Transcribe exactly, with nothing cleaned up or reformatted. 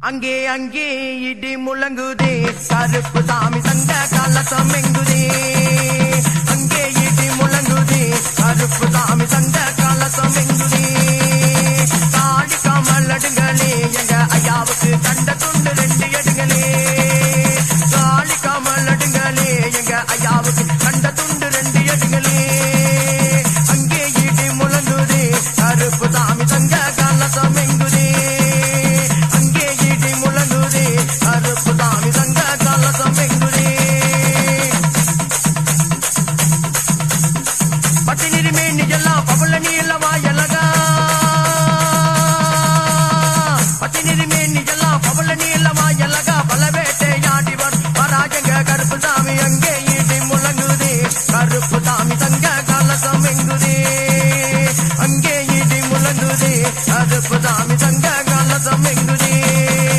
அங்கே அங்கே இடி முழங்குதே கருப்பு சாமி சங்க கலசம் எங்குதே அங்கே இடி முழங்குதே கருப்பு சாமி சங்க கலசம் எங்குதே காடி கமல் அடுங்களே எங்க ஐயாவுக்கு கண்ட துண்டு ரெண்டு எடுங்களே காடி கமல் அடுங்களே எங்க ஐயாவுக்கு கண்ட துண்டு ரெண்டு எடுங்களே அங்கே இடி முழங்குதே கருப்பு சாமி சங்க கலசம் எங்குதே கருப்பு சாமி சங்க கலசம் எங்குதே அங்கே இடி முழங்குதே கருப்பு சாமி சங்க கலசம் எங்குதே